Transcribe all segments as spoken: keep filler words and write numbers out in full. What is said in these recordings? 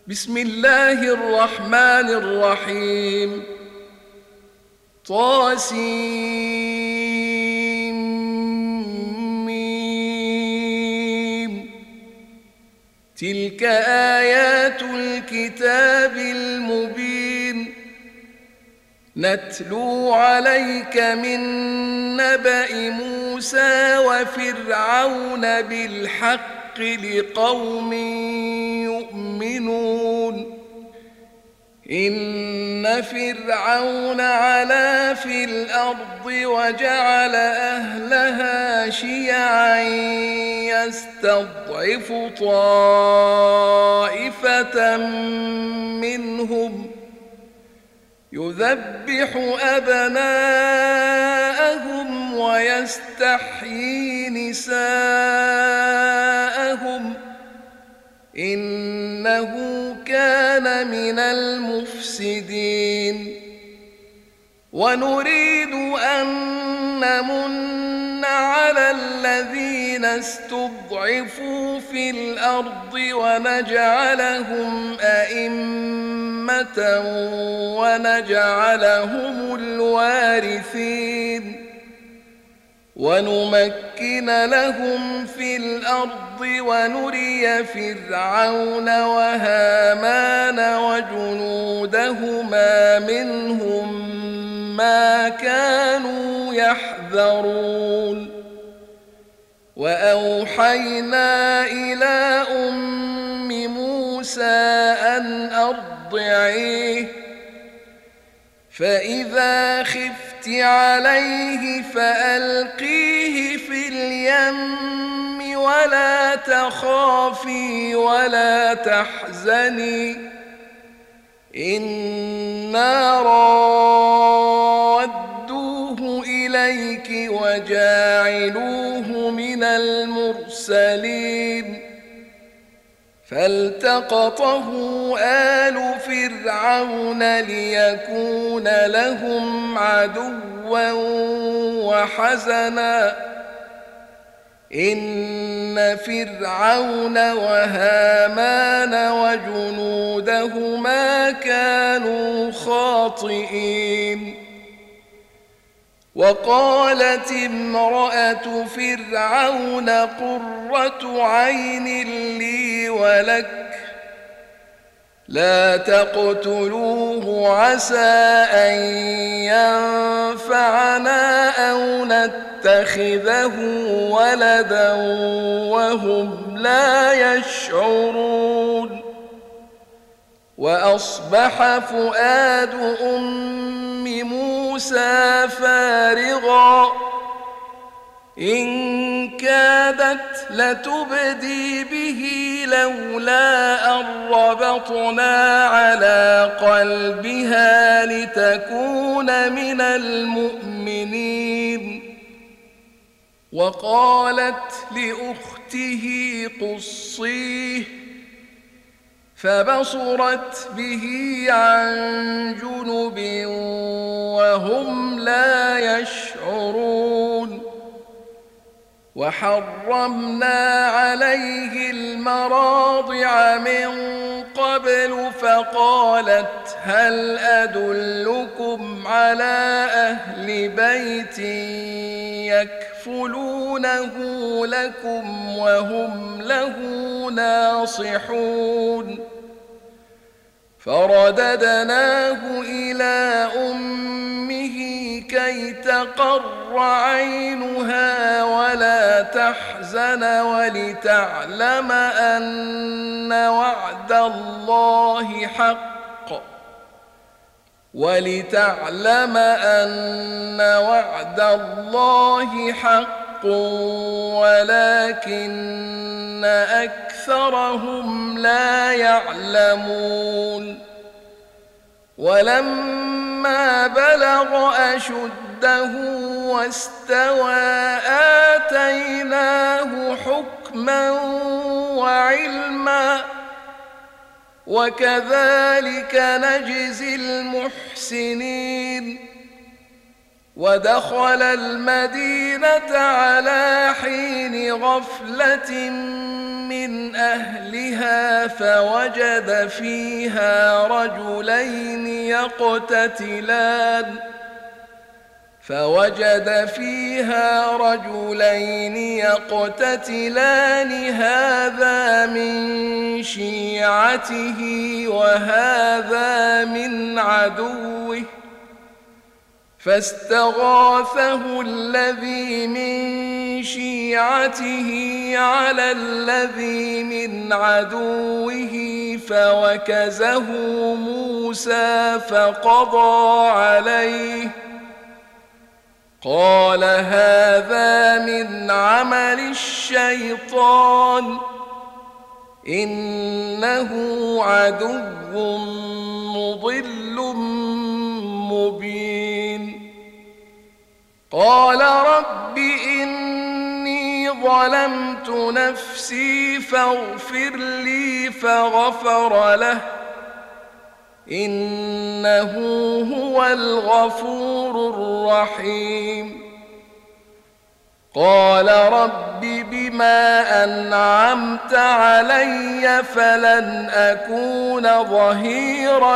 بسم الله الرحمن الرحيم. طاسيم. تلك آيات الكتاب المبين، نتلو عليك من نبأ موسى وفرعون بالحق لقوم يؤمنون. إن فرعون علا في الأرض وجعل أهلها شيعا يستضعف طائفة منهم يذبح أبناءهم ويستحيي نساءهم إنه كان من المفسدين. ونريد أن نمن على الذين استضعفوا في الأرض ونجعلهم أئمة ونجعلهم الوارثين، ونمكن لهم في الأرض ونري فرعون وهامان وجنودهما منهم ما كانوا يحذرون. وأوحينا إلى أم موسى أن أرضعيه، فإذا خفت عليه فألقيه في اليم ولا تخافي ولا تحزني إنا رادوه إليك وجاعلوه من المرسلين. فالتقطه آل فرعون ليكون لهم عدوا وحزنا إن فرعون وهامان وجنودهما كانوا خاطئين. وقالت امرأة فرعون قرة عين لي ولك لا تقتلوه عسى أن ينفعنا أو نتخذه ولدا وهم لا يشعرون. وأصبح فؤاد أم موسى فارغا إن كادت لتبدي به لولا أن ربطنا على قلبها لتكون من المؤمنين. وقالت لأخته قصيه فبصرت به عن جنب وهم لا يشعرون. وحرمنا عليه المراضع من قبل فقالت هل أدلكم على أهل بيت يكفلونه لكم وهم له ناصحون. فرددناه إلى أمه كي تقر عينها ولا تحزن ولتعلم أن وعد الله حق ولتعلم أن وعد الله حق ولكن أكثرهم لا يعلمون. ولما بلغ أشده واستوى آتيناه حكما وعلما وكذلك نجزي المحسنين. ودخل المدينة على حين غفلة من من أهلها فوجد فيها رجلين يقتتلان فوجد فيها رجلين يقتتلان هذا من شيعته وهذا من عدوه فاستغاثه الذي من شيعته على الذي من عدوه فوكزه موسى فقضى عليه قال هذا من عمل الشيطان إنه عدو مضل مبين قال رب إني ظلمت نفسي فاغفر لي فغفر له إنه هو الغفور الرحيم قال رب بما أنعمت علي فلن أكون ظهيرا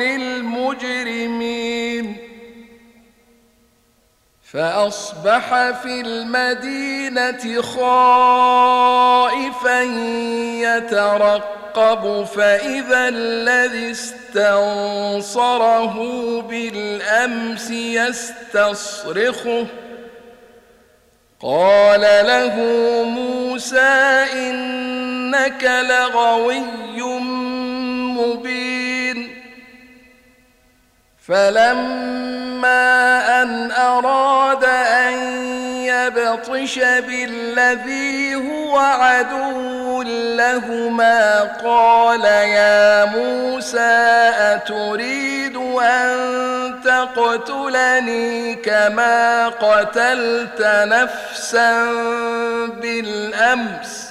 للمجرمين فأصبح في المدينة خائفا يترقب فإذا الذي استنصره بالأمس يستصرخه قال له موسى إنك لغوي مبين فلما أن أراد أن يبطش بالذي هو عدو لهما قال يا موسى أتريد أن تقتلني كما قتلت نفسا بالأمس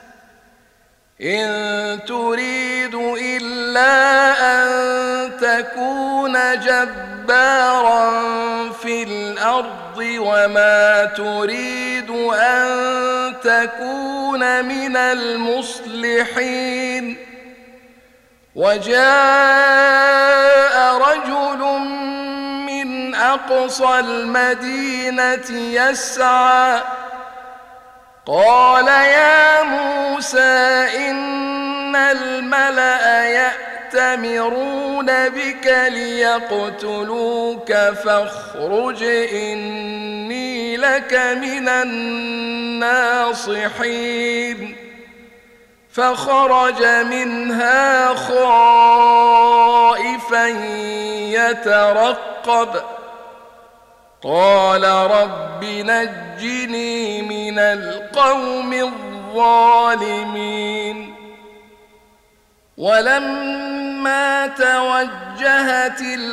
إن تريد إلا أن تكون جبارا في الأرض وما تريد أن تكون من المصلحين وجاء رجل من أقصى المدينة يسعى قال يا موسى إن الملأ يأتمرون بك ليقتلوك فاخرج إني لك من الناصحين فخرج منها خائفا يترقب قال رب نجني من القوم الظالمين ولما توجه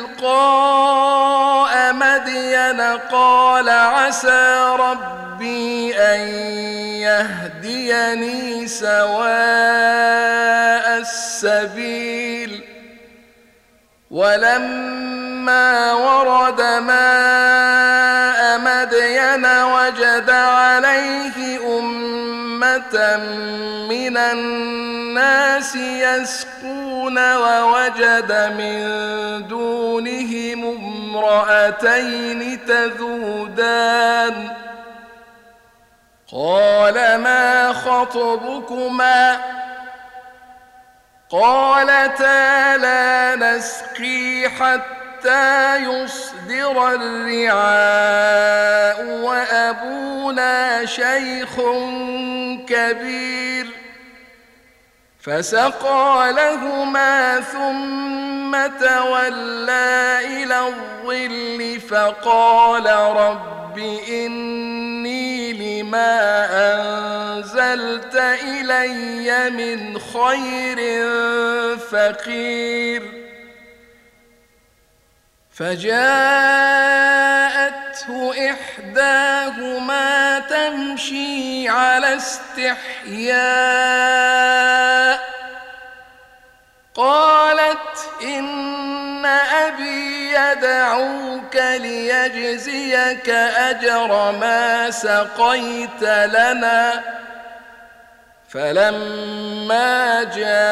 تلقاء مدين قال عسى ربي أن يهديني سواء السبيل ولما ورد ماء مدين وجد عليه أمة من الناس يسقون ووجد من دونهم امرأتين تذودان قال ما خطبكما قالتا لا نسقي حتى يصدر الرعاء وأبونا شيخ كبير فسقى لهما ثم تولى إلى الظل فقال رب إني لما أنزلت إلي من خير فقير فجاءته إحداهما تمشي على استحياء قالت إن أبي يدعوك ليجزيك أجر ما سقيت لنا فلما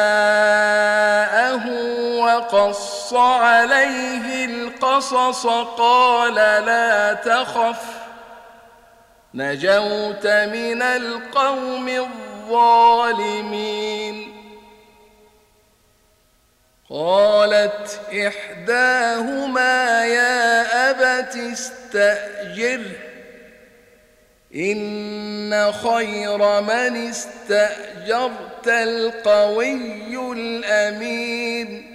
جاءه وقص عليه القصص قال لا تخف نجوت من القوم الظالمين. قالت إحداهما يا أبت استأجره إن خير من استأجرت القوي الأمين.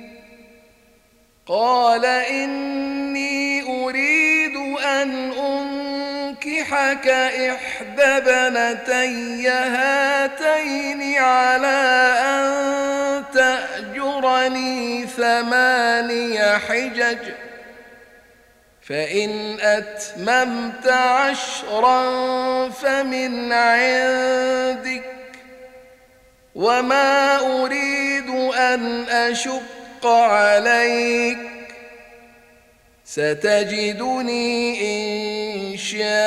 قال إني أريد أن أنكحك إحدى بنتي هاتين على أن تأجرني ثماني حجج فإن أتممت عشرا فمن عندك وما أريد أن أشق عليك ستجدني إن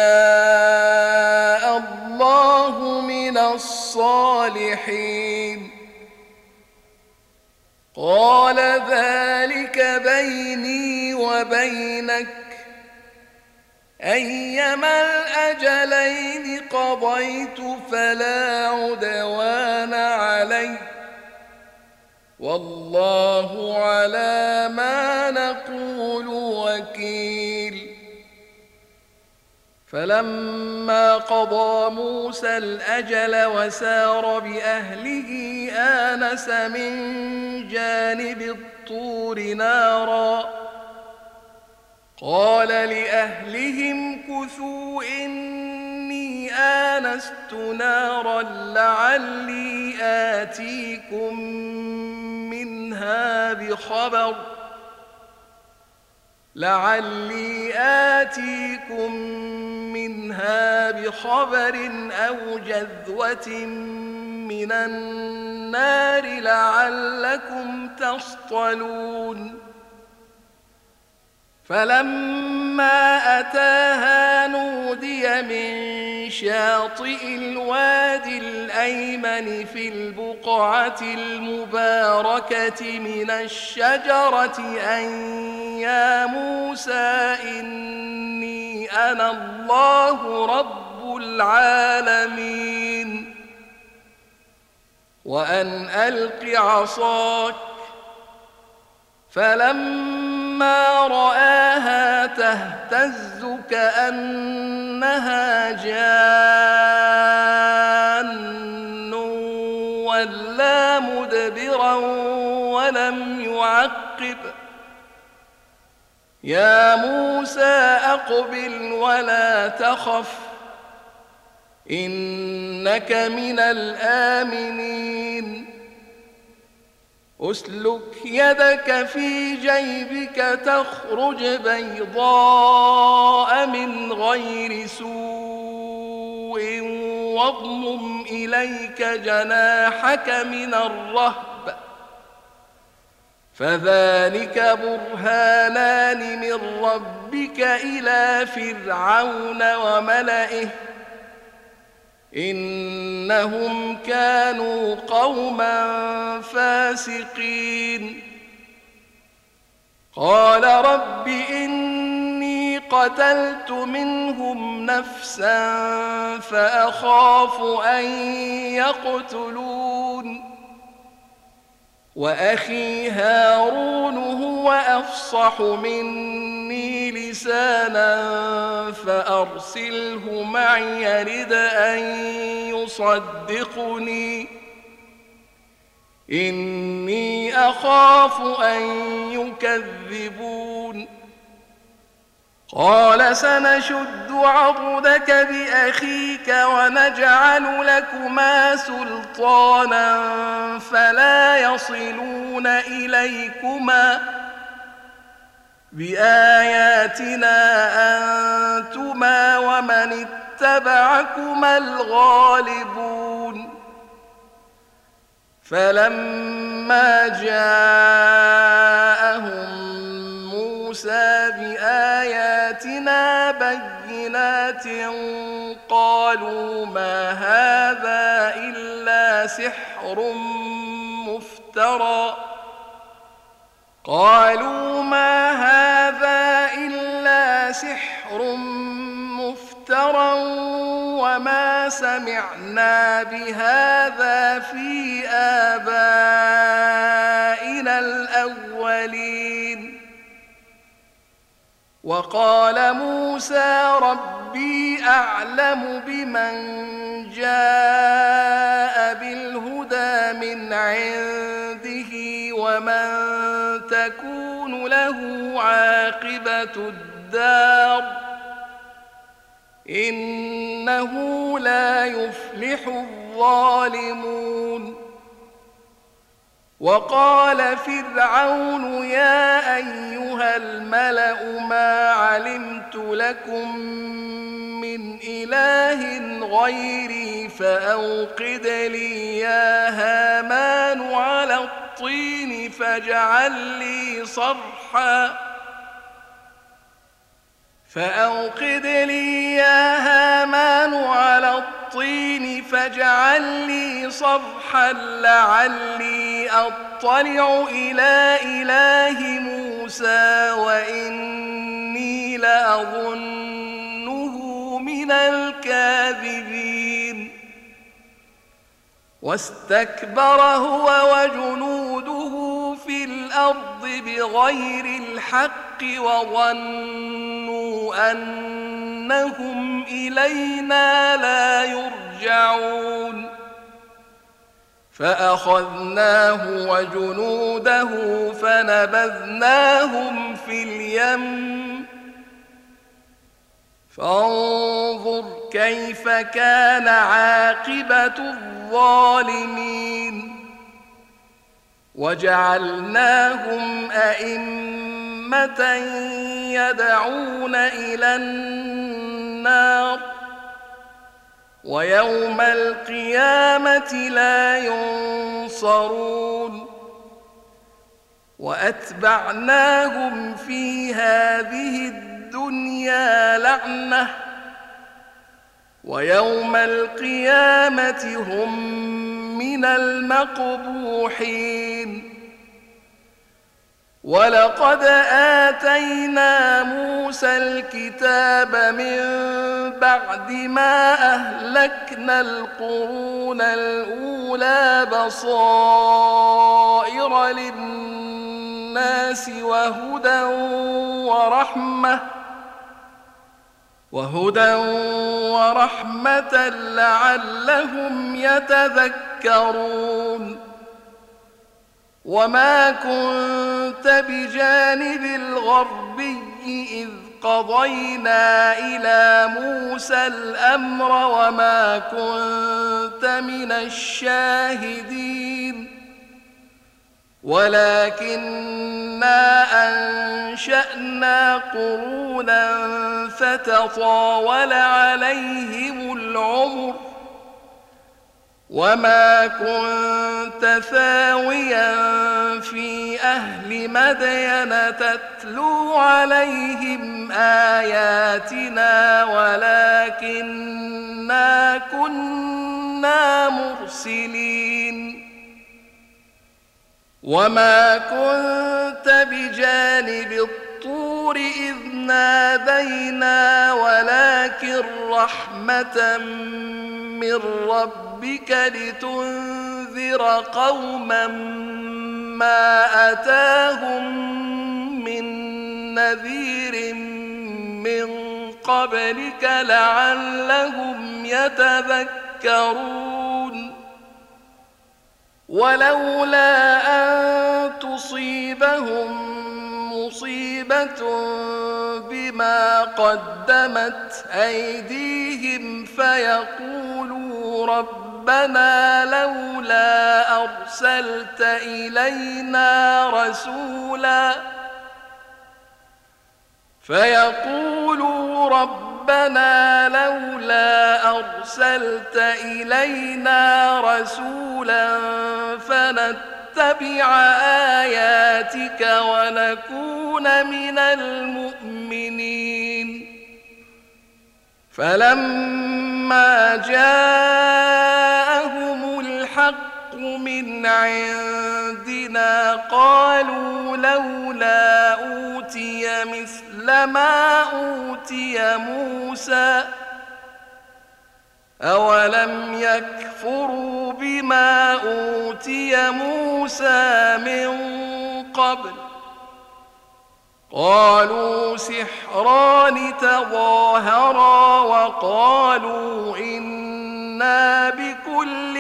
شاء الله من الصالحين. قال ذلك بيني وبينك أيما الأجلين قضيت فلا عدوان علي والله على ما نقول وكيل. فلما قضى موسى الأجل وسار بأهله آنس من جانب الطور نارا قال لأهلهم كثوا إني آنست نارا لعلي آتيكم منها بخبر لعلي آتيكم منها بخبر أو جذوة من النار لعلكم تصطلون. فلما أتاها نودي من شاطئ الوادي الأيمن في البقعة المباركة من الشجرة أن يا موسى إني أنا الله رب العالمين وأن ألق عصاك. فلما رآها تهتز كأنها جان ولا مدبرا ولم يعقب يا موسى أقبل ولا تخف إنك من الآمنين. أسلك يدك في جيبك تخرج بيضاء من غير سوء واضمم إليك جناحك من الرهب فذلك برهانان من ربك إلى فرعون وملئه إنهم كانوا قوما فاسقين. قال رب إني قتلت منهم نفسا فأخاف أن يقتلون وأخي هارون هو أفصح مني لسانا فأرسله معي يرد أن يصدقني إني أخاف أن يكذبون. قال سنشد عضدك بأخيك ونجعل لكما سلطانا فلا يصلون إليكما بآياتنا أنتما ومن اتبعكما الغالبون. فلما جاءهم موسى بآياتنا بينات قالوا ما هذا إلا سحر مفترى قالوا ما هذا إلا سحر مفترى وما سمعنا بهذا في آبائنا الأولين وقال موسى ربي أعلم بمن جاء بالهدى من عنده ومن تكون له عاقبة الدار إنه لا يفلح الظالمون وقال فرعون يا أيها الملأ ما علمت لكم من إله غيري فأوقد لي يا هامان على الطين فاجعل لي صرحا فأوقد لي يا هامان على الطين فاجعل لي صرحا لعلي أطلع إلى إله موسى وإني لأظنه من الكاذبين واستكبر هو وجنوده في الأرض بغير الحق وظنوا أنهم إلينا لا يرجعون فأخذناه وجنوده فنبذناهم في اليم فانظر كيف كان عاقبة الظالمين وجعلناهم أئمة يدعون إلى النار ويوم القيامة لا ينصرون وأتبعناهم في هذه الدنيا لعنة ويوم القيامة هم من المقبوحين ولقد آتينا موسى الكتاب من بعد ما أهلكنا القرون الأولى بصائر للناس وهدى ورحمة وهدى ورحمة لعلهم يتذكرون وما كنت بجانب الغربي إذ قضينا إلى موسى الأمر وما كنت من الشاهدين ولكننا أنشأنا قرونا فتطاول عليهم العمر وما كنت ثاويا في أهل مدين تتلو عليهم آياتنا ولكننا كنا مرسلين وما كنت بجانب الطور إذ نادينا ولكن رحمة من ربك لتنذر قوما ما أتاهم من نذير من قبلك لعلهم يتذكرون ولولا أن تصيبهم مصيبة بما قدمت أيديهم فيقولوا ربنا لولا أرسلت إلينا رسولا فيقولوا ربنا لولا أرسلت إلينا رسولا فنتبع آياتك ونكون من المؤمنين فلما جاءهم الحق من عندنا قالوا لولا أوتي مثل ما أوتي موسى أولم يكفروا بما أوتي موسى من قبل قالوا سحران تظاهرا وقالوا إنا بكل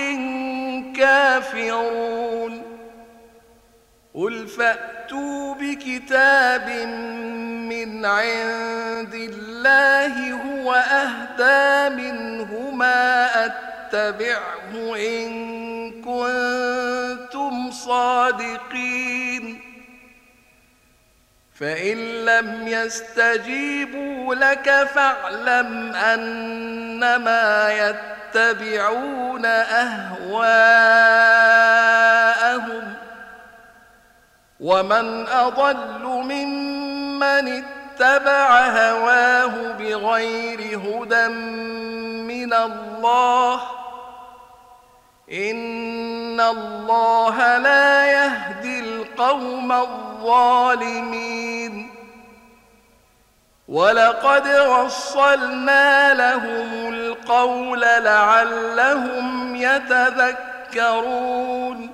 كافرون قل فأتوا بكتاب من عند الله هو أهدى منهما أتبعه إن كنتم صادقين فإن لم يستجيبوا لك فاعلم أنما يتبعون أهواءهم ومن أضل ممن اتبع هواه بغير هدى من الله إن الله لا يهدي القوم الظالمين ولقد وصلنا لهم القول لعلهم يتذكرون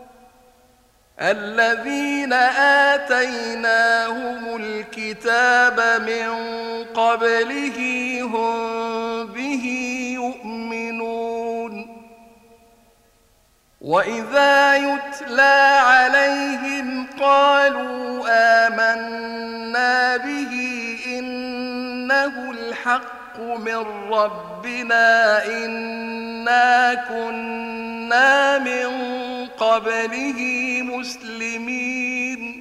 الذين آتيناهم الكتاب من قبله هم به يؤمنون وإذا يتلى عليهم قالوا آمنا به إنه الحق من ربنا إنا كنا من قبله مسلمين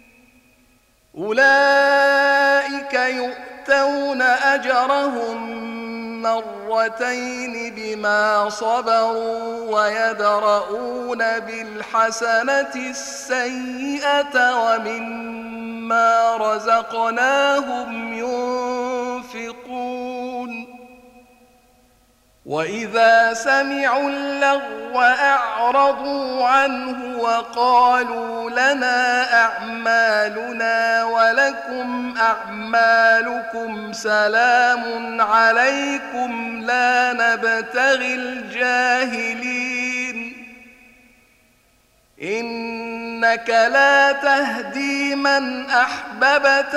أولئك يؤتون أجرهم مرتين بما صبروا ويدرؤون بالحسنة السيئة ومما رزقناهم ينفقون وإذا سمعوا اللغو أعرضوا عنه وقالوا لنا أعمالنا ولكم أعمالكم سلام عليكم لا نبتغي الجاهلين إنك لا تهدي من أحببت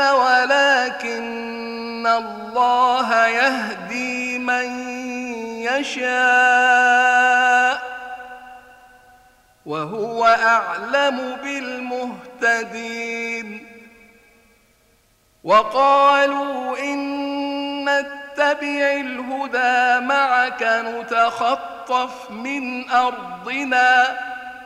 ولكن الله يهدي من يشاء وهو أعلم بالمهتدين وقالوا إن نتبع الهدى معك نتخطف من أرضنا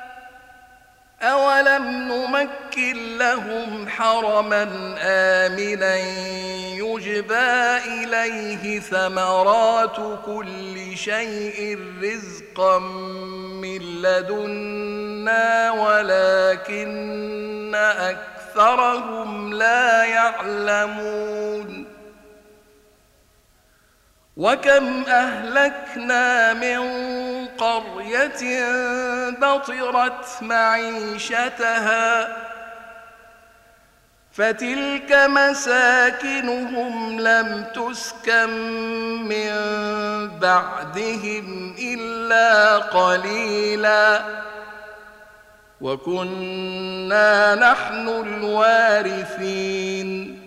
أولم نمكن لهم حرما آمنا يجبى إليه ثمرات كل شيء رزقا من لدنا ولكن أكثرهم لا يعلمون وكم أهلكنا من قرية بطرت معيشتها فتلك مساكنهم لم تسكن من بعدهم إلا قليلا وكنا نحن الوارثين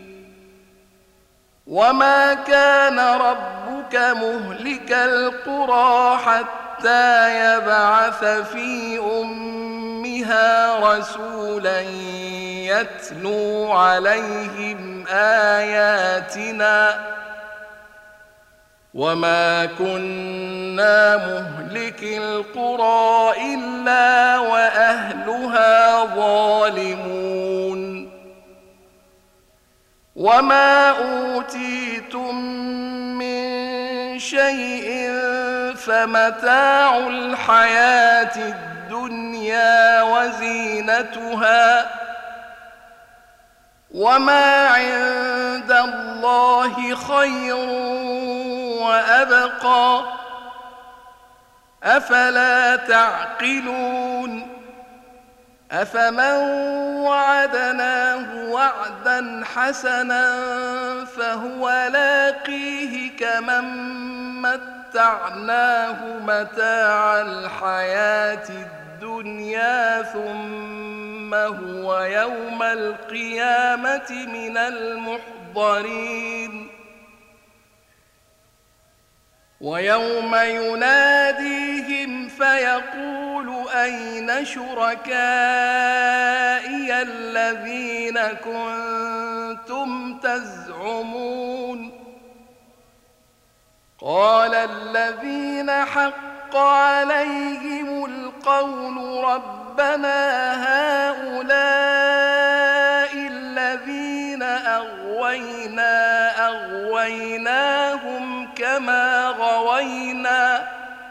وما كان ربك مهلك القرى حتى يبعث في أمها رسولا يتلو عليهم آياتنا وما كنا مهلك القرى إلا وأهلها ظالمون وما أوتيتم من شيء فمتاع الحياة الدنيا وزينتها وما عند الله خير وأبقى أفلا تعقلون أفمن وعدناه وعدا حسنا فهو لاقيه كمن متعناه متاع الحياة الدنيا ثم هو يوم القيامة من المحضرين ويوم يناديهم فيقول أين شركائي الذين كنتم تزعمون قال الذين حق عليهم القول ربنا هؤلاء الذين أغوينا أغويناهم كما غوينا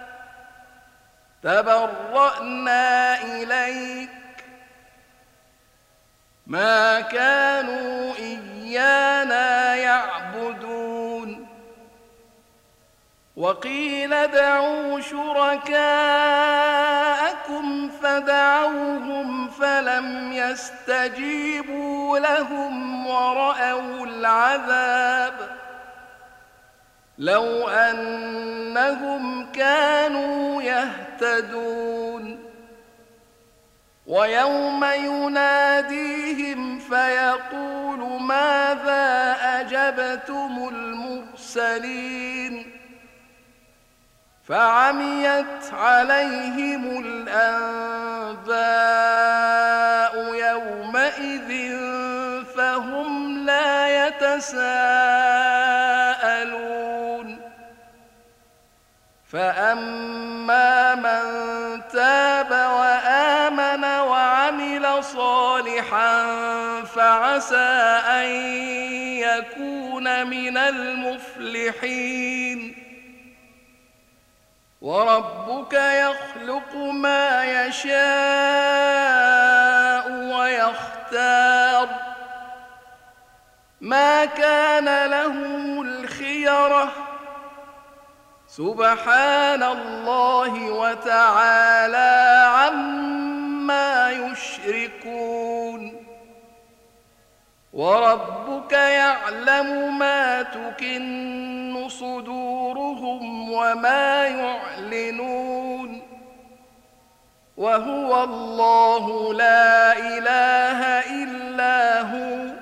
تبرأنا إليك ما كانوا إيانا يعبدون وقيل ادعوا شركاءكم فدعوهم فلم يستجيبوا لهم ورأوا العذاب لو أنهم كانوا يهتدون ويوم يناديهم فيقول ماذا أجبتم المرسلين فعميت عليهم الأنباء يومئذ فهم لا يتساءلون فأما من تاب وآمن وعمل صالحا فعسى أن يكون من المفلحين وربك يخلق ما يشاء ويختار ما كان لهم الخيرة سبحان الله وتعالى عما يشركون وربك يعلم ما تكن صدورهم وما يعلنون وهو الله لا إله إلا هو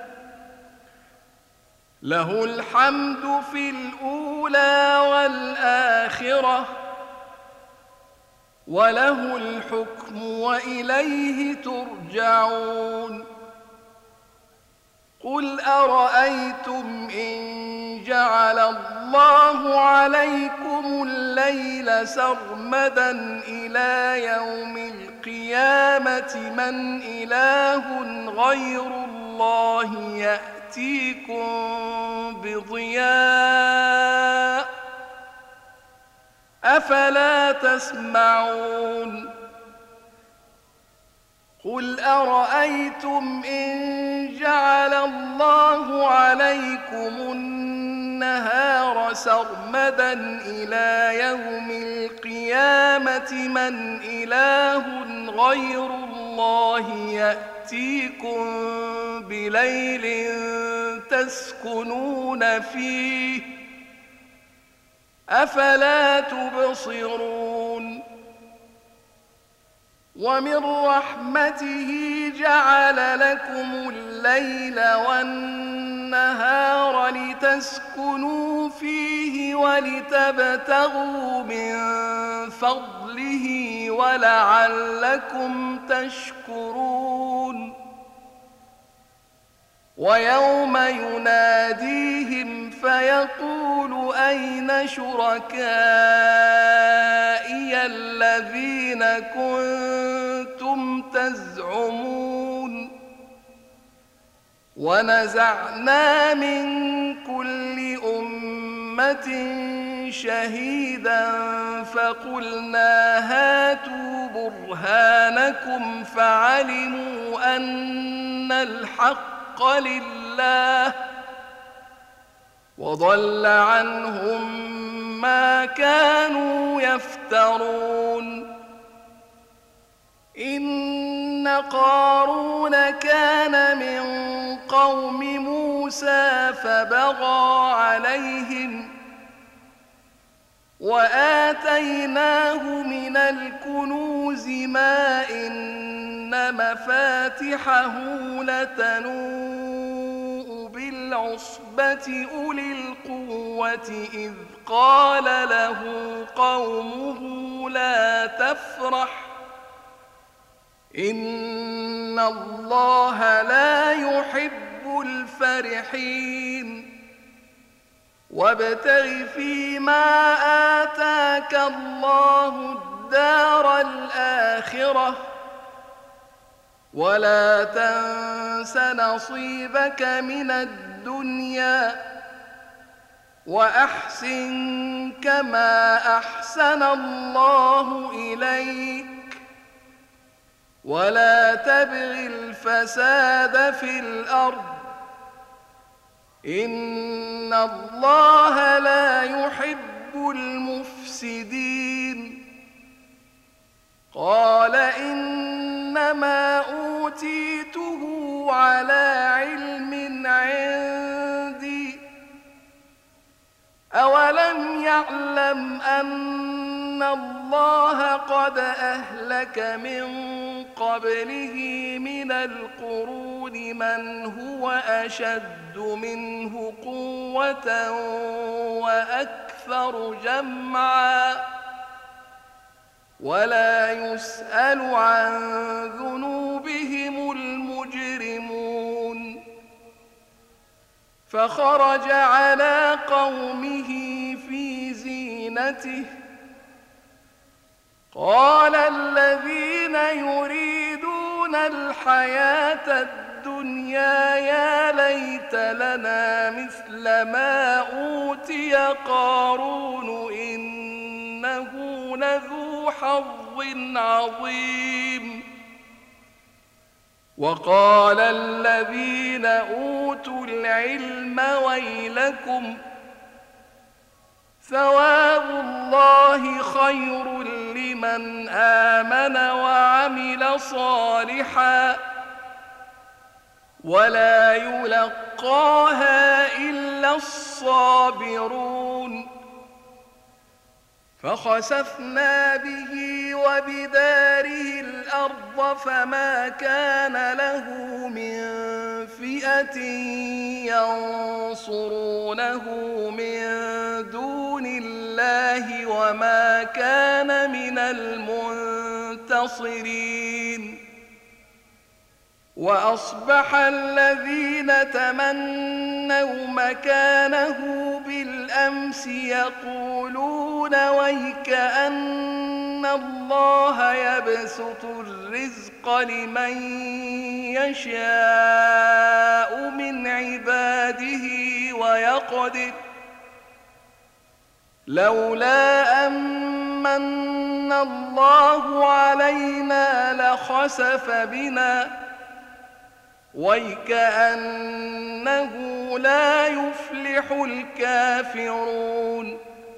له الحمد في الأولى والآخرة وله الحكم وإليه ترجعون قل أرأيتم إن جعل الله عليكم الليل سرمدا إلى يوم القيامة من إله غير الله يأتيكم بضياء أفلا تسمعون قل أرأيتم إن جعل الله عليكم النهار سرمدا إلى يوم القيامة من إله غير الله يأتيكم بليل تسكنون فيه أفلا تبصرون ومن رحمته جعل لكم الليل والنهار لتسكنوا فيه ولتبتغوا من فضله ولعلكم تشكرون ويوم يناديهم فيقول أين شركائي الذين كنتم تزعمون ونزعنا من كل أمة شهيدا فقلنا هاتوا برهانكم فعلموا أن الحق لله وضل عنهم ما كانوا يفترون إن قارون كان من قوم موسى فبغى عليهم وآتيناه من الكنوز ما إن مفاتحه لتنوء بالعصبة أولي القوة إذ قال له قومه لا تفرح إن الله لا يحب الفرحين وابتغ فيما آتاك الله الدار الآخرة ولا تنس نصيبك من الدنيا وأحسن كما أحسن الله إليك ولا تبغ الفساد في الأرض إن الله لا يحب المفسدين قال إنما أوتيته على علم عندي أولم يعلم أن الله قد أهلك من قبله من القرون من هو أشد منه قوة وأكثر جمعا ولا يسأل عن ذنوبهم المجرمون فخرج على قومه في زينته قال الذين يريدون الحياة الدنيا يا ليت لنا مثل ما أوتي قارون إنه لذو حظ عظيم وقال الذين أوتوا العلم ويلكم ثواب الله خير لمن آمن وعمل صالحا ولا يلقاها إلا الصابرون فخسفنا به وبداره الأرض فما كان له من فئة ينصرونه من دون الله وما كان من المنتصرين وأصبح الذين تمنوا مكانه بالأمس يقولون ويكأن الله يبسط الرزق لمن يشاء من عباده ويقدر لولا أمن الله علينا لخسف بنا ويكأنه لا يفلح الكافرون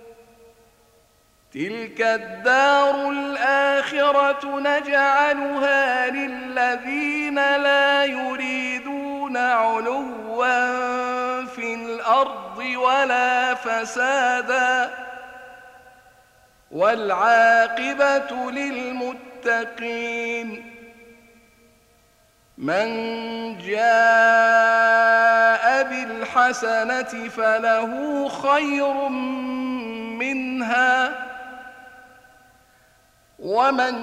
تلك الدار الآخرة نجعلها للذين لا يريدون علوا في الأرض ولا فسادا والعاقبة للمتقين من جاء بالحسنة فله خير منها ومن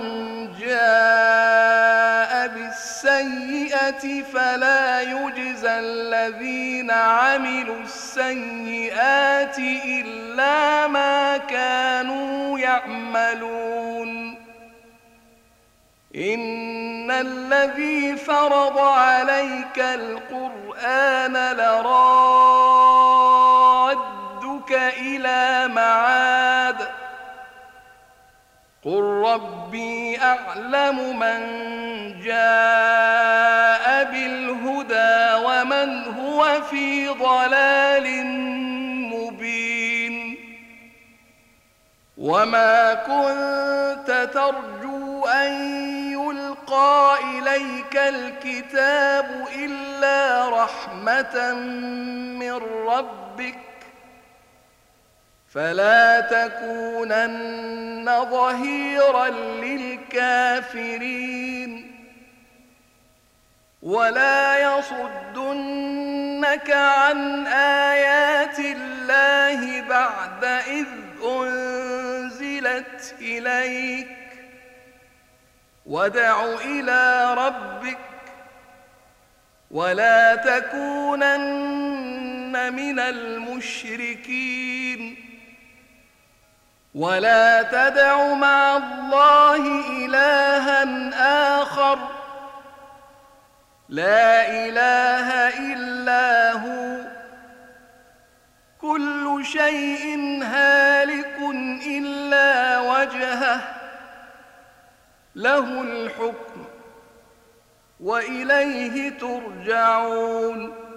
جاء بالسيئة فلا يجزى الذين عملوا السيئات إلا ما كانوا يعملون إن الذي فرض عليك القرآن لرادك إلى معاد قل ربي أعلم من جاء بالهدى ومن هو في ضلال مبين وما كنت ترجو أن يلقى إليك الكتاب إلا رحمة من ربك فلا تكونن ظهيرا للكافرين ولا يصدنك عن آيات الله بعد إذ أنزلت إليك وادع إلى ربك ولا تكونن من المشركين ولا تدع مع الله إلها آخر لا إله إلا هو كل شيء هالك إلا وجهه له الحكم وإليه ترجعون